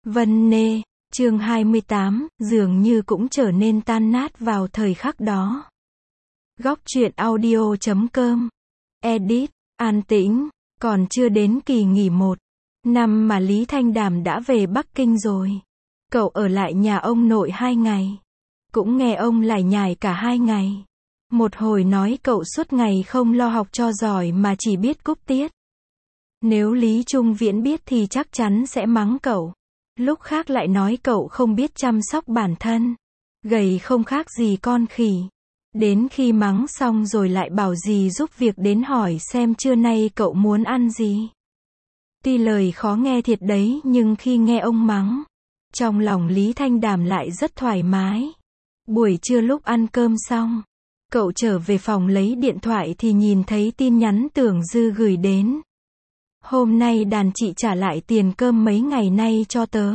Vân Nê, chương 28, dường như cũng trở nên tan nát vào thời khắc đó. Góc truyện audio.com. Edit, an tĩnh, còn chưa đến kỳ nghỉ 1 năm mà Lý Thanh Đàm đã về Bắc Kinh rồi. Cậu ở lại nhà ông nội 2 ngày. Cũng nghe ông lải nhải cả 2 ngày. Một hồi nói cậu suốt ngày không lo học cho giỏi mà chỉ biết cúp tiết. Nếu Lý Trung Viễn biết thì chắc chắn sẽ mắng cậu. Lúc khác lại nói cậu không biết chăm sóc bản thân. Gầy không khác gì con khỉ. Đến khi mắng xong rồi lại bảo dì giúp việc đến hỏi xem trưa nay cậu muốn ăn gì. Tuy lời khó nghe thiệt đấy nhưng khi nghe ông mắng, trong lòng Lý Thanh Đàm lại rất thoải mái. Buổi trưa lúc ăn cơm xong, cậu trở về phòng lấy điện thoại thì nhìn thấy tin nhắn Tưởng Dư gửi đến. Hôm nay đàn chị trả lại tiền cơm mấy ngày nay cho tớ.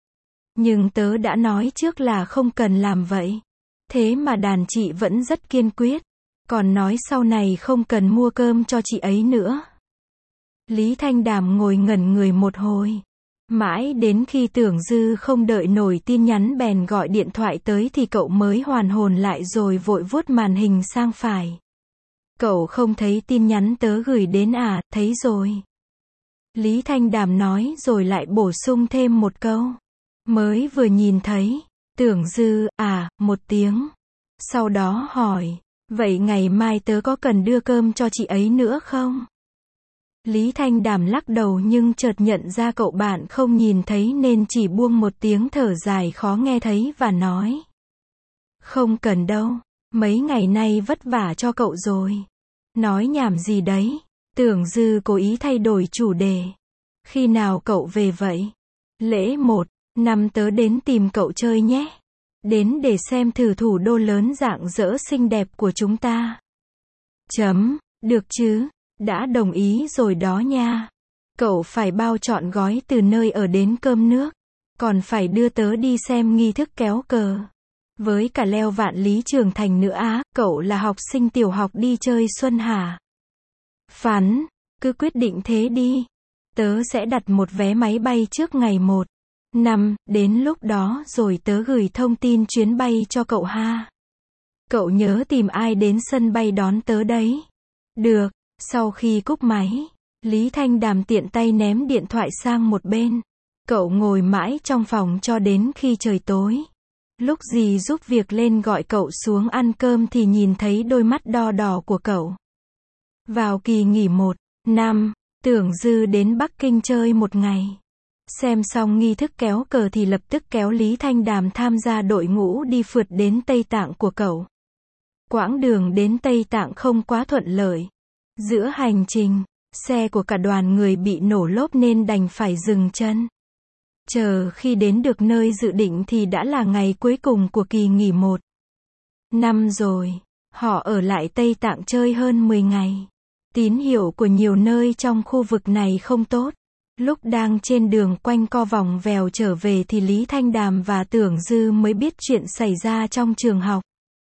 Nhưng tớ đã nói trước là không cần làm vậy. Thế mà đàn chị vẫn rất kiên quyết. Còn nói sau này không cần mua cơm cho chị ấy nữa. Lý Thanh Đàm ngồi ngẩn người một hồi. Mãi đến khi Tưởng Dư không đợi nổi tin nhắn bèn gọi điện thoại tới thì cậu mới hoàn hồn lại rồi vội vuốt màn hình sang phải. Cậu không thấy tin nhắn tớ gửi đến à, thấy rồi. Lý Thanh Đàm nói rồi lại bổ sung thêm một câu. Mới vừa nhìn thấy. Tưởng Dư, à, một tiếng. Sau đó hỏi, vậy ngày mai tớ có cần đưa cơm cho chị ấy nữa không? Lý Thanh Đàm lắc đầu nhưng chợt nhận ra cậu bạn không nhìn thấy nên chỉ buông một tiếng thở dài khó nghe thấy và nói. Không cần đâu, mấy ngày nay vất vả cho cậu rồi. Nói nhảm gì đấy? Tưởng Dư cố ý thay đổi chủ đề. Khi nào cậu về vậy? Lễ 1 năm tớ đến tìm cậu chơi nhé. Đến để xem thử thủ đô lớn rạng rỡ xinh đẹp của chúng ta. Được chứ, đã đồng ý rồi đó nha. Cậu phải bao trọn gói từ nơi ở đến cơm nước. Còn phải đưa tớ đi xem nghi thức kéo cờ. Với cả leo Vạn Lý Trường Thành nữa á, cậu là học sinh tiểu học đi chơi xuân hả? Phắn, cứ quyết định thế đi. Tớ sẽ đặt một vé máy bay trước ngày 1 năm, đến lúc đó rồi tớ gửi thông tin chuyến bay cho cậu ha. Cậu nhớ tìm ai đến sân bay đón tớ đấy. Được, sau khi cúp máy, Lý Thanh Đàm tiện tay ném điện thoại sang một bên. Cậu ngồi mãi trong phòng cho đến khi trời tối. Lúc dì giúp việc lên gọi cậu xuống ăn cơm thì nhìn thấy đôi mắt đo đỏ của cậu. Vào kỳ nghỉ 1 năm, Tưởng Dư đến Bắc Kinh chơi một ngày. Xem xong nghi thức kéo cờ thì lập tức kéo Lý Thanh Đàm tham gia đội ngũ đi phượt đến Tây Tạng của cậu. Quãng đường đến Tây Tạng không quá thuận lợi. Giữa hành trình, xe của cả đoàn người bị nổ lốp nên đành phải dừng chân. Chờ khi đến được nơi dự định thì đã là ngày cuối cùng của kỳ nghỉ 1 năm rồi. Họ ở lại Tây Tạng chơi hơn 10 ngày. Tín hiệu của nhiều nơi trong khu vực này không tốt. Lúc đang trên đường quanh co vòng vèo trở về thì Lý Thanh Đàm và Tưởng Dư mới biết chuyện xảy ra trong trường học.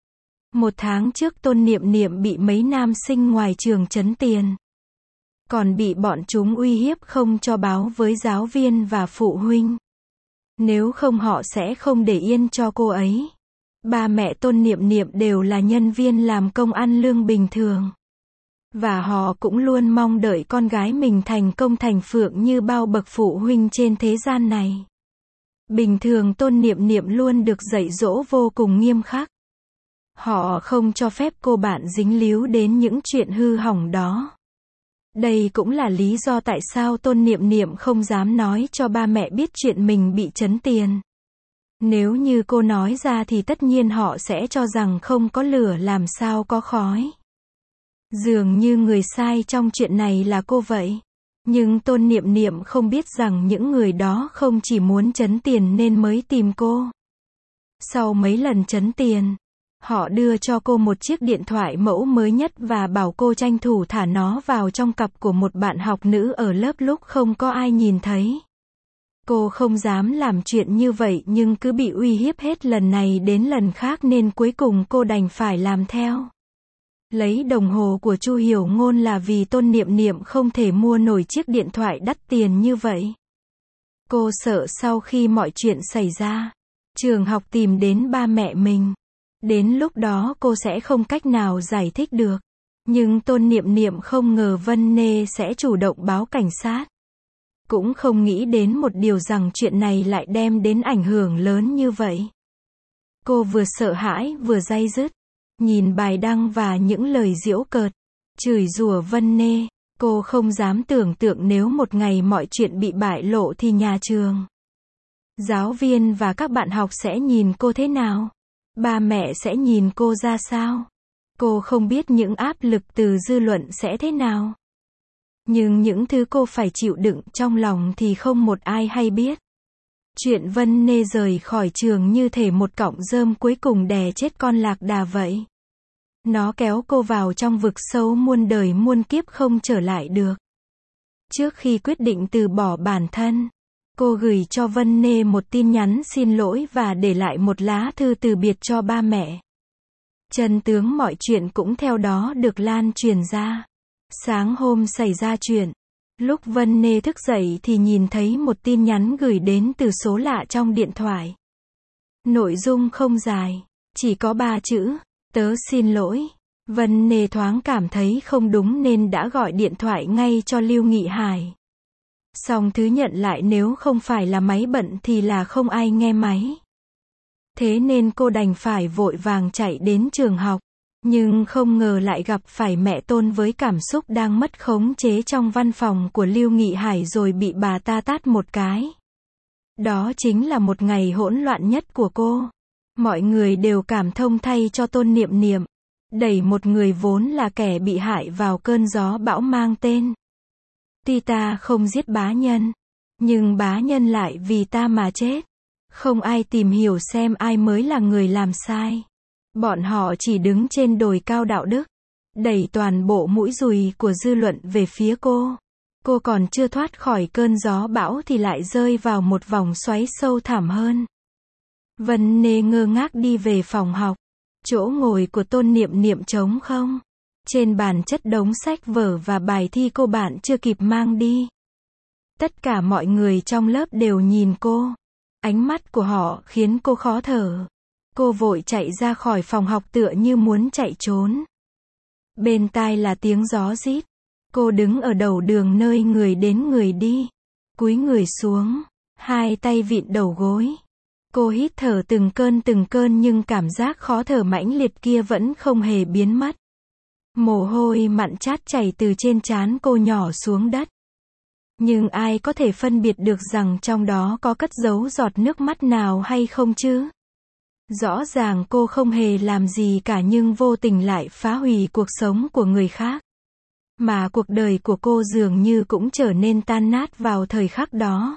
1 tháng trước Tôn Niệm Niệm bị mấy nam sinh ngoài trường trấn tiền. Còn bị bọn chúng uy hiếp không cho báo với giáo viên và phụ huynh. Nếu không họ sẽ không để yên cho cô ấy. Ba mẹ Tôn Niệm Niệm đều là nhân viên làm công ăn lương bình thường. Và họ cũng luôn mong đợi con gái mình thành công thành phượng như bao bậc phụ huynh trên thế gian này. Bình thường Tôn Niệm Niệm luôn được dạy dỗ vô cùng nghiêm khắc. Họ không cho phép cô bạn dính líu đến những chuyện hư hỏng đó. Đây cũng là lý do tại sao Tôn Niệm Niệm không dám nói cho ba mẹ biết chuyện mình bị trấn tiền. Nếu như cô nói ra thì tất nhiên họ sẽ cho rằng không có lửa làm sao có khói. Dường như người sai trong chuyện này là cô vậy. Nhưng Tôn Niệm Niệm không biết rằng những người đó không chỉ muốn trấn tiền nên mới tìm cô. Sau mấy lần trấn tiền, họ đưa cho cô một chiếc điện thoại mẫu mới nhất và bảo cô tranh thủ thả nó vào trong cặp của một bạn học nữ ở lớp lúc không có ai nhìn thấy. Cô không dám làm chuyện như vậy nhưng cứ bị uy hiếp hết lần này đến lần khác nên cuối cùng cô đành phải làm theo. Lấy đồng hồ của Chu Hiểu Ngôn là vì Tôn Niệm Niệm không thể mua nổi chiếc điện thoại đắt tiền như vậy. Cô sợ sau khi mọi chuyện xảy ra, trường học tìm đến ba mẹ mình. Đến lúc đó cô sẽ không cách nào giải thích được. Nhưng Tôn Niệm Niệm không ngờ Vân Nê sẽ chủ động báo cảnh sát. Cũng không nghĩ đến một điều rằng chuyện này lại đem đến ảnh hưởng lớn như vậy. Cô vừa sợ hãi vừa day dứt. Nhìn bài đăng và những lời giễu cợt, chửi rủa Vân Nê. Cô không dám tưởng tượng nếu một ngày mọi chuyện bị bại lộ thì nhà trường, giáo viên và các bạn học sẽ nhìn cô thế nào? Ba mẹ sẽ nhìn cô ra sao? Cô không biết những áp lực từ dư luận sẽ thế nào. Nhưng những thứ cô phải chịu đựng trong lòng thì không một ai hay biết. Chuyện Vân Nê rời khỏi trường như thể một cọng rơm cuối cùng đè chết con lạc đà vậy. Nó kéo cô vào trong vực sâu muôn đời muôn kiếp không trở lại được. Trước khi quyết định từ bỏ bản thân, cô gửi cho Vân Nê một tin nhắn xin lỗi và để lại một lá thư từ biệt cho ba mẹ. Chân tướng mọi chuyện cũng theo đó được lan truyền ra. Sáng hôm xảy ra chuyện, lúc Vân Nê thức dậy thì nhìn thấy một tin nhắn gửi đến từ số lạ trong điện thoại. Nội dung không dài, chỉ có 3 chữ, tớ xin lỗi. Vân Nê thoáng cảm thấy không đúng nên đã gọi điện thoại ngay cho Lưu Nghị Hải. Song thứ nhận lại nếu không phải là máy bận thì là không ai nghe máy. Thế nên cô đành phải vội vàng chạy đến trường học. Nhưng không ngờ lại gặp phải mẹ Tôn với cảm xúc đang mất khống chế trong văn phòng của Lưu Nghị Hải rồi bị bà ta tát một cái. Đó chính là một ngày hỗn loạn nhất của cô. Mọi người đều cảm thông thay cho Tôn Niệm Niệm. Đẩy một người vốn là kẻ bị hại vào cơn gió bão mang tên. Tuy ta không giết bá nhân, nhưng bá nhân lại vì ta mà chết. Không ai tìm hiểu xem ai mới là người làm sai. Bọn họ chỉ đứng trên đồi cao đạo đức, đẩy toàn bộ mũi dùi của dư luận về phía cô. Cô còn chưa thoát khỏi cơn gió bão thì lại rơi vào một vòng xoáy sâu thẳm hơn. Vân Nê ngơ ngác đi về phòng học. Chỗ ngồi của Tôn Niệm Niệm trống không. Trên bàn chất đống sách vở và bài thi cô bạn chưa kịp mang đi. Tất cả mọi người trong lớp đều nhìn cô. Ánh mắt của họ khiến cô khó thở. Cô vội chạy ra khỏi phòng học tựa như muốn chạy trốn. Bên tai là tiếng gió rít. Cô đứng ở đầu đường nơi người đến người đi. Cúi người xuống, hai tay vịn đầu gối. Cô hít thở từng cơn nhưng cảm giác khó thở mãnh liệt kia vẫn không hề biến mất. Mồ hôi mặn chát chảy từ trên trán cô nhỏ xuống đất. Nhưng ai có thể phân biệt được rằng trong đó có cất giấu giọt nước mắt nào hay không chứ? Rõ ràng cô không hề làm gì cả nhưng vô tình lại phá hủy cuộc sống của người khác. Mà cuộc đời của cô dường như cũng trở nên tan nát vào thời khắc đó.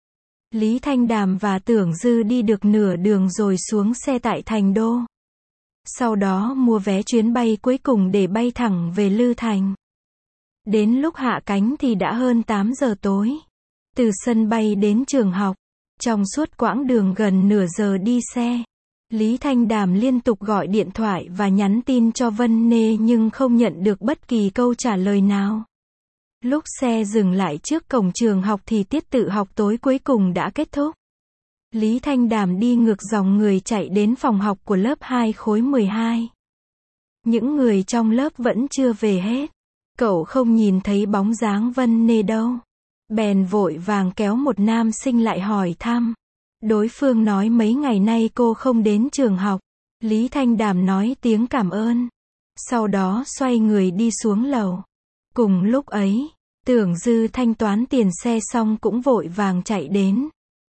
Lý Thanh Đàm và Tưởng Dư đi được nửa đường rồi xuống xe tại Thành Đô. Sau đó mua vé chuyến bay cuối cùng để bay thẳng về Lư Thành. Đến lúc hạ cánh thì đã hơn 8 giờ tối. Từ sân bay đến trường học, trong suốt quãng đường gần nửa giờ đi xe, Lý Thanh Đàm liên tục gọi điện thoại và nhắn tin cho Vân Nê nhưng không nhận được bất kỳ câu trả lời nào. Lúc xe dừng lại trước cổng trường học thì tiết tự học tối cuối cùng đã kết thúc. Lý Thanh Đàm đi ngược dòng người chạy đến phòng học của lớp 2 khối 12. Những người trong lớp vẫn chưa về hết. Cậu không nhìn thấy bóng dáng Vân Nê đâu. Bèn vội vàng kéo một nam sinh lại hỏi thăm. Đối phương nói mấy ngày nay cô không đến trường học. Lý Thanh Đàm nói tiếng cảm ơn. Sau đó xoay người đi xuống lầu. Cùng lúc ấy, Tưởng Dư thanh toán tiền xe xong cũng vội vàng chạy đến.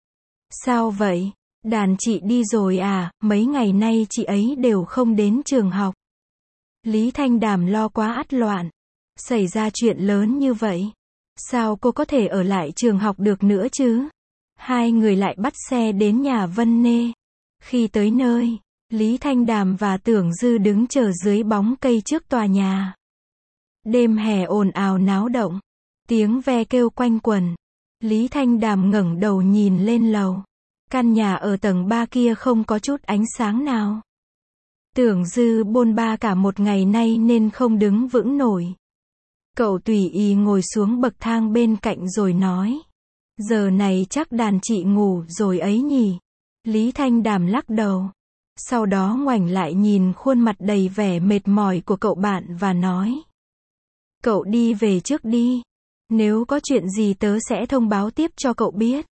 Sao vậy? Đàn chị đi rồi à? Mấy ngày nay chị ấy đều không đến trường học. Lý Thanh Đàm lo quá ắt loạn. Xảy ra chuyện lớn như vậy. Sao cô có thể ở lại trường học được nữa chứ? Hai người lại bắt xe đến nhà Vân Nê. Khi tới nơi, Lý Thanh Đàm và Tưởng Dư đứng chờ dưới bóng cây trước tòa nhà. Đêm hè ồn ào náo động. Tiếng ve kêu quanh quẩn. Lý Thanh Đàm ngẩng đầu nhìn lên lầu. Căn nhà ở tầng 3 kia không có chút ánh sáng nào. Tưởng Dư bôn ba cả một ngày nay nên không đứng vững nổi. Cậu tùy ý ngồi xuống bậc thang bên cạnh rồi nói. Giờ này chắc đàn chị ngủ rồi ấy nhỉ? Lý Thanh Đàm lắc đầu. Sau đó ngoảnh lại nhìn khuôn mặt đầy vẻ mệt mỏi của cậu bạn và nói. Cậu đi về trước đi. Nếu có chuyện gì tớ sẽ thông báo tiếp cho cậu biết.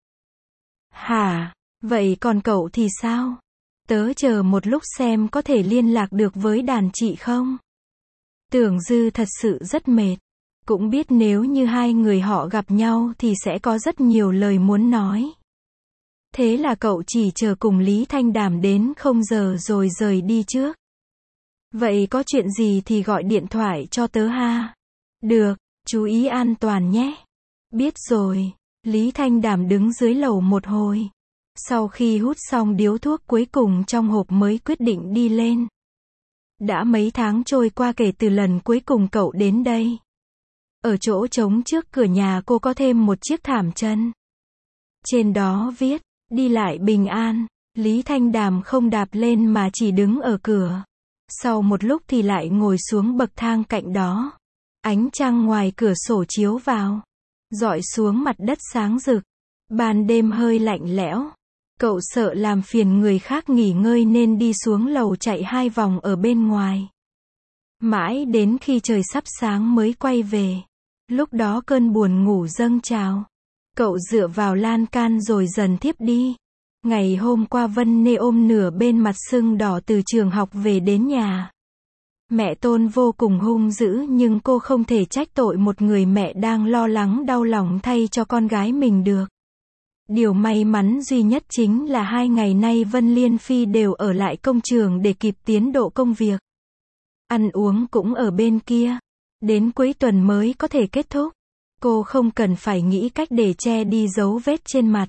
Hả? Vậy còn cậu thì sao? Tớ chờ một lúc xem có thể liên lạc được với đàn chị không? Tưởng Dư thật sự rất mệt. Cũng biết nếu như hai người họ gặp nhau thì sẽ có rất nhiều lời muốn nói. Thế là cậu chỉ chờ cùng Lý Thanh Đàm đến 0 giờ rồi rời đi trước. Vậy có chuyện gì thì gọi điện thoại cho tớ ha. Được, chú ý an toàn nhé. Biết rồi. Lý Thanh Đàm đứng dưới lầu một hồi. Sau khi hút xong điếu thuốc cuối cùng trong hộp mới quyết định đi lên. Đã mấy tháng trôi qua kể từ lần cuối cùng cậu đến đây. Ở chỗ trống trước cửa nhà cô có thêm một chiếc thảm chân. Trên đó viết, đi lại bình an. Lý Thanh Đàm không đạp lên mà chỉ đứng ở cửa. Sau một lúc thì lại ngồi xuống bậc thang cạnh đó. Ánh trăng ngoài cửa sổ chiếu vào, rọi xuống mặt đất sáng rực. Ban đêm hơi lạnh lẽo. Cậu sợ làm phiền người khác nghỉ ngơi nên đi xuống lầu chạy 2 vòng ở bên ngoài. Mãi đến khi trời sắp sáng mới quay về. Lúc đó cơn buồn ngủ dâng trào. Cậu dựa vào lan can rồi dần thiếp đi. Ngày hôm qua Vân Nê ôm nửa bên mặt sưng đỏ từ trường học về đến nhà. Mẹ Tôn vô cùng hung dữ nhưng cô không thể trách tội một người mẹ đang lo lắng đau lòng thay cho con gái mình được. Điều may mắn duy nhất chính là 2 ngày nay Vân Liên Phi đều ở lại công trường để kịp tiến độ công việc. Ăn uống cũng ở bên kia. Đến cuối tuần mới có thể kết thúc. Cô không cần phải nghĩ cách để che đi dấu vết trên mặt.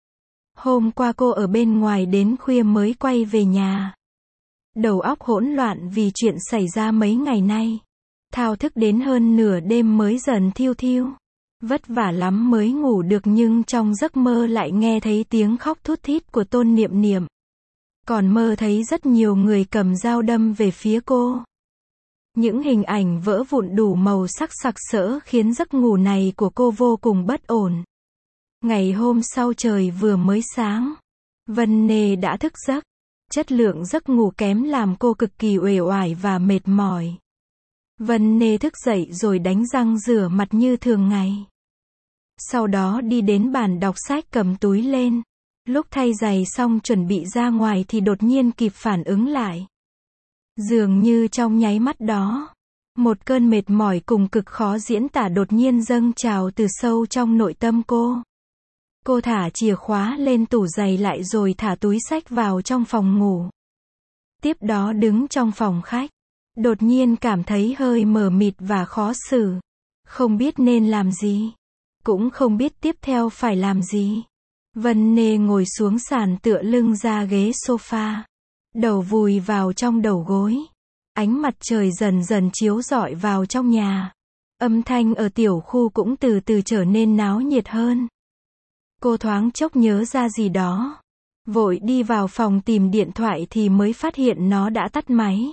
Hôm qua cô ở bên ngoài đến khuya mới quay về nhà. Đầu óc hỗn loạn vì chuyện xảy ra mấy ngày nay. Thao thức đến hơn nửa đêm mới dần thiu thiu. Vất vả lắm mới ngủ được nhưng trong giấc mơ lại nghe thấy tiếng khóc thút thít của Tôn Niệm Niệm. Còn mơ thấy rất nhiều người cầm dao đâm về phía cô. Những hình ảnh vỡ vụn đủ màu sắc sặc sỡ khiến giấc ngủ này của cô vô cùng bất ổn. Ngày hôm sau trời vừa mới sáng, Vân Nê đã thức giấc. Chất lượng giấc ngủ kém làm cô cực kỳ uể oải và mệt mỏi. Vân Nê thức dậy rồi đánh răng rửa mặt như thường ngày. Sau đó đi đến bàn đọc sách cầm túi lên. Lúc thay giày xong chuẩn bị ra ngoài thì đột nhiên kịp phản ứng lại. Dường như trong nháy mắt đó, một cơn mệt mỏi cùng cực khó diễn tả đột nhiên dâng trào từ sâu trong nội tâm cô. Cô thả chìa khóa lên tủ giày lại rồi thả túi xách vào trong phòng ngủ. Tiếp đó đứng trong phòng khách. Đột nhiên cảm thấy hơi mờ mịt và khó xử. Không biết nên làm gì. Cũng không biết tiếp theo phải làm gì. Vân Nê ngồi xuống sàn tựa lưng ra ghế sofa. Đầu vùi vào trong đầu gối. Ánh mặt trời dần dần chiếu rọi vào trong nhà. Âm thanh ở tiểu khu cũng từ từ trở nên náo nhiệt hơn. Cô thoáng chốc nhớ ra gì đó. Vội đi vào phòng tìm điện thoại thì mới phát hiện nó đã tắt máy.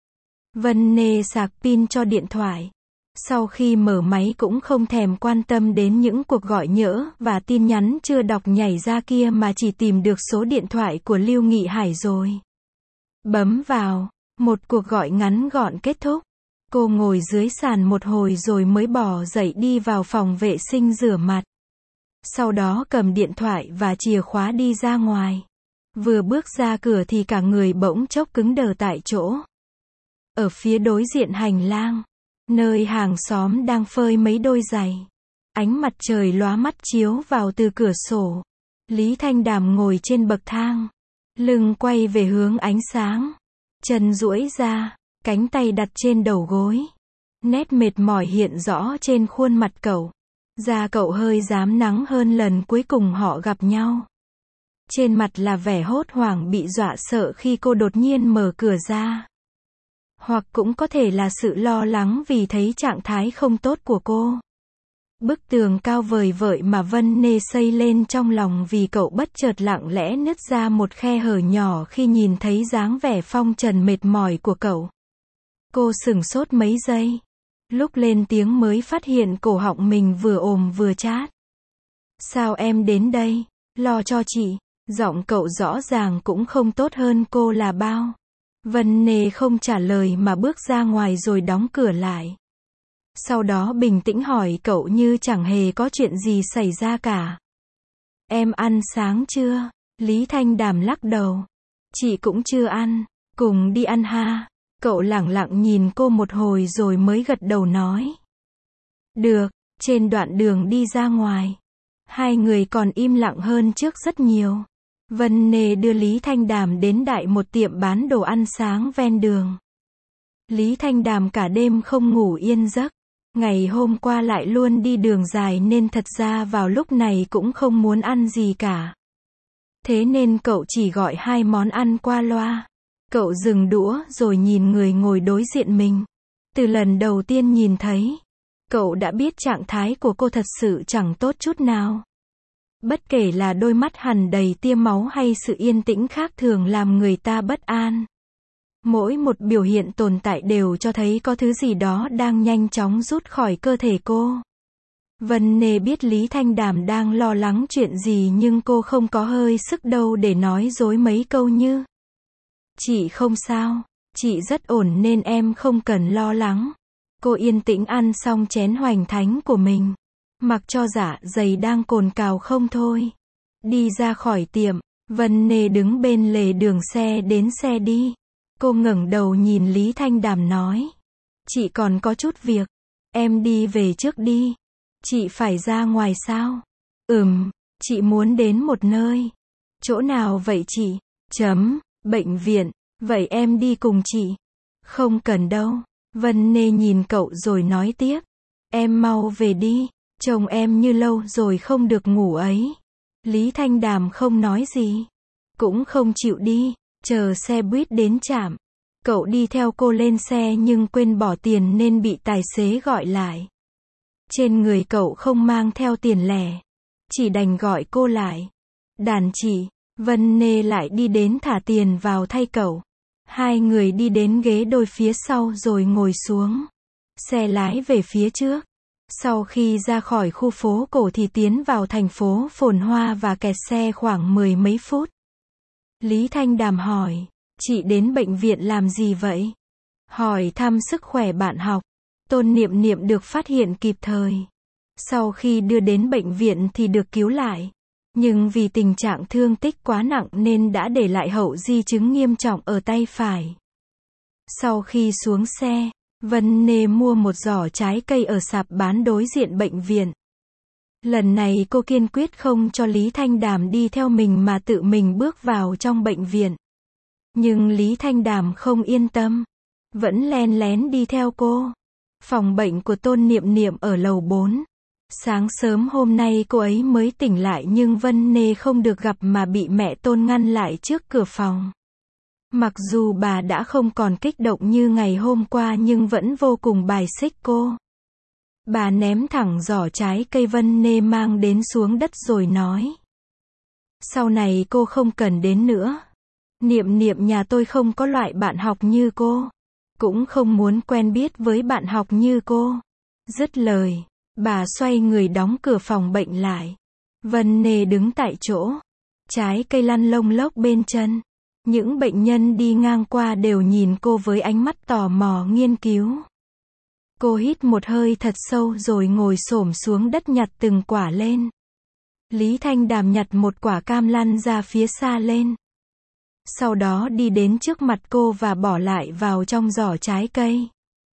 Vân Nê sạc pin cho điện thoại. Sau khi mở máy cũng không thèm quan tâm đến những cuộc gọi nhỡ và tin nhắn chưa đọc nhảy ra kia mà chỉ tìm được số điện thoại của Lưu Nghị Hải rồi. Bấm vào. Một cuộc gọi ngắn gọn kết thúc. Cô ngồi dưới sàn một hồi rồi mới bò dậy đi vào phòng vệ sinh rửa mặt. Sau đó cầm điện thoại và chìa khóa đi ra ngoài. Vừa bước ra cửa thì cả người bỗng chốc cứng đờ tại chỗ. Ở phía đối diện hành lang, nơi hàng xóm đang phơi mấy đôi giày. Ánh mặt trời lóa mắt chiếu vào từ cửa sổ. Lý Thanh Đàm ngồi trên bậc thang. Lưng quay về hướng ánh sáng. Chân duỗi ra, cánh tay đặt trên đầu gối. Nét mệt mỏi hiện rõ trên khuôn mặt cậu. Da cậu hơi rám nắng hơn lần cuối cùng họ gặp nhau. Trên mặt là vẻ hốt hoảng bị dọa sợ khi cô đột nhiên mở cửa ra. Hoặc cũng có thể là sự lo lắng vì thấy trạng thái không tốt của cô. Bức tường cao vời vợi mà Vân Nê xây lên trong lòng vì cậu bất chợt lặng lẽ nứt ra một khe hở nhỏ khi nhìn thấy dáng vẻ phong trần mệt mỏi của cậu. Cô sửng sốt mấy giây. Lúc lên tiếng mới phát hiện cổ họng mình vừa ồm vừa chát. Sao em đến đây? Lo cho chị. Giọng cậu rõ ràng cũng không tốt hơn cô là bao. Vân Nê không trả lời mà bước ra ngoài rồi đóng cửa lại. Sau đó bình tĩnh hỏi cậu như chẳng hề có chuyện gì xảy ra cả. Em ăn sáng chưa? Lý Thanh Đàm lắc đầu. Chị cũng chưa ăn. Cùng đi ăn ha. Cậu lẳng lặng nhìn cô một hồi rồi mới gật đầu nói. Được. Trên đoạn đường đi ra ngoài, hai người còn im lặng hơn trước rất nhiều. Vân Nê đưa Lý Thanh Đàm đến đại một tiệm bán đồ ăn sáng ven đường. Lý Thanh Đàm cả đêm không ngủ yên giấc. Ngày hôm qua lại luôn đi đường dài nên thật ra vào lúc này cũng không muốn ăn gì cả. Thế nên cậu chỉ gọi 2 món ăn qua loa. Cậu dừng đũa rồi nhìn người ngồi đối diện mình. Từ lần đầu tiên nhìn thấy, cậu đã biết trạng thái của cô thật sự chẳng tốt chút nào. Bất kể là đôi mắt hằn đầy tia máu hay sự yên tĩnh khác thường làm người ta bất an. Mỗi một biểu hiện tồn tại đều cho thấy có thứ gì đó đang nhanh chóng rút khỏi cơ thể cô. Vân Nê biết Lý Thanh Đàm đang lo lắng chuyện gì nhưng cô không có hơi sức đâu để nói dối mấy câu như: Chị không sao, chị rất ổn nên em không cần lo lắng. Cô yên tĩnh ăn xong chén hoành thánh của mình. Mặc cho dạ dày đang cồn cào không thôi. Đi ra khỏi tiệm, Vân Nê đứng bên lề đường xe đến xe đi. Cô ngẩng đầu nhìn Lý Thanh Đàm nói. Chị còn có chút việc. Em đi về trước đi. Chị phải ra ngoài sao? Chị muốn đến một nơi. Chỗ nào vậy chị? Bệnh viện. Vậy em đi cùng chị. Không cần đâu. Vân Nê nhìn cậu rồi nói tiếp. Em mau về đi. Chồng em như lâu rồi không được ngủ ấy. Lý Thanh Đàm không nói gì. Cũng không chịu đi. Chờ xe buýt đến trạm. Cậu đi theo cô lên xe nhưng quên bỏ tiền nên bị tài xế gọi lại. Trên người cậu không mang theo tiền lẻ. Chỉ đành gọi cô lại. Đàn chị. Vân Nê lại đi đến thả tiền vào thay cậu. Hai người đi đến ghế đôi phía sau rồi ngồi xuống. Xe lái về phía trước. Sau khi ra khỏi khu phố cổ thì tiến vào thành phố phồn hoa và kẹt xe khoảng 10 mấy phút. Lý Thanh Đàm hỏi. Chị đến bệnh viện làm gì vậy? Hỏi thăm sức khỏe bạn học. Tôn Niệm Niệm được phát hiện kịp thời. Sau khi đưa đến bệnh viện thì được cứu lại. Nhưng vì tình trạng thương tích quá nặng nên đã để lại hậu di chứng nghiêm trọng ở tay phải. Sau khi xuống xe, Vân Nê mua một giỏ trái cây ở sạp bán đối diện bệnh viện. Lần này cô kiên quyết không cho Lý Thanh Đàm đi theo mình mà tự mình bước vào trong bệnh viện. Nhưng Lý Thanh Đàm không yên tâm. Vẫn len lén đi theo cô. Phòng bệnh của Tôn Niệm Niệm ở lầu 4. Sáng sớm hôm nay cô ấy mới tỉnh lại nhưng Vân Nê không được gặp mà bị mẹ Tôn ngăn lại trước cửa phòng. Mặc dù bà đã không còn kích động như ngày hôm qua nhưng vẫn vô cùng bài xích cô. Bà ném thẳng giỏ trái cây Vân Nê mang đến xuống đất rồi nói. Sau này cô không cần đến nữa. Niệm Niệm nhà tôi không có loại bạn học như cô. Cũng không muốn quen biết với bạn học như cô. Dứt lời, bà xoay người đóng cửa phòng bệnh lại. Vân Nê đứng tại chỗ. Trái cây lăn lông lốc bên chân. Những bệnh nhân đi ngang qua đều nhìn cô với ánh mắt tò mò nghiên cứu. Cô hít một hơi thật sâu rồi ngồi xổm xuống đất nhặt từng quả lên. Lý Thanh Đàm nhặt một quả cam lăn ra phía xa lên. Sau đó đi đến trước mặt cô và bỏ lại vào trong giỏ trái cây.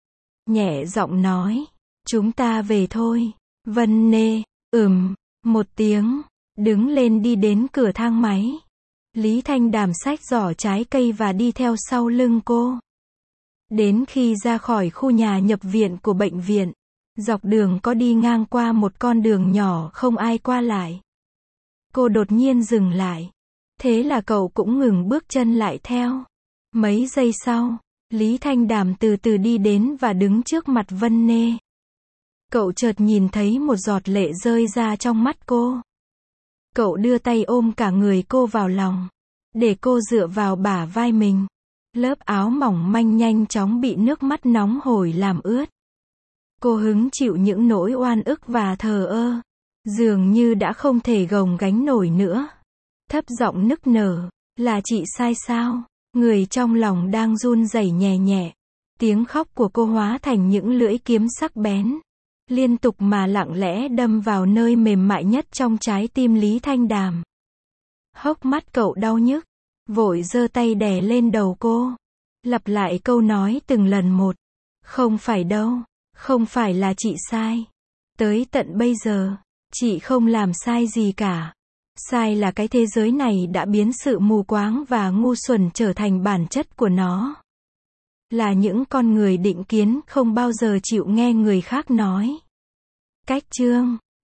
Nhẹ giọng nói. Chúng ta về thôi. Vân Nê. Một tiếng. Đứng lên đi đến cửa thang máy. Lý Thanh Đàm xách giỏ trái cây và đi theo sau lưng cô. Đến khi ra khỏi khu nhà nhập viện của bệnh viện, dọc đường có đi ngang qua một con đường nhỏ không ai qua lại. Cô đột nhiên dừng lại. Thế là cậu cũng ngừng bước chân lại theo. Mấy giây sau, Lý Thanh Đàm từ từ đi đến và đứng trước mặt Vân Nê. Cậu chợt nhìn thấy một giọt lệ rơi ra trong mắt cô. Cậu đưa tay ôm cả người cô vào lòng, để cô dựa vào bả vai mình. Lớp áo mỏng manh nhanh chóng bị nước mắt nóng hổi làm ướt. Cô hứng chịu những nỗi oan ức và thờ ơ. Dường như đã không thể gồng gánh nổi nữa. Thấp giọng nức nở, là chị sai sao? Người trong lòng đang run rẩy nhẹ nhẹ. Tiếng khóc của cô hóa thành những lưỡi kiếm sắc bén, liên tục mà lặng lẽ đâm vào nơi mềm mại nhất trong trái tim Lý Thanh Đàm. Hốc mắt cậu đau nhức, vội giơ tay đè lên đầu cô, lặp lại câu nói từng lần một. Không phải đâu, không phải là chị sai. Tới tận bây giờ, chị không làm sai gì cả. Sai là cái thế giới này đã biến sự mù quáng và ngu xuẩn trở thành bản chất của nó. Là những con người định kiến không bao giờ chịu nghe người khác nói. Cách chương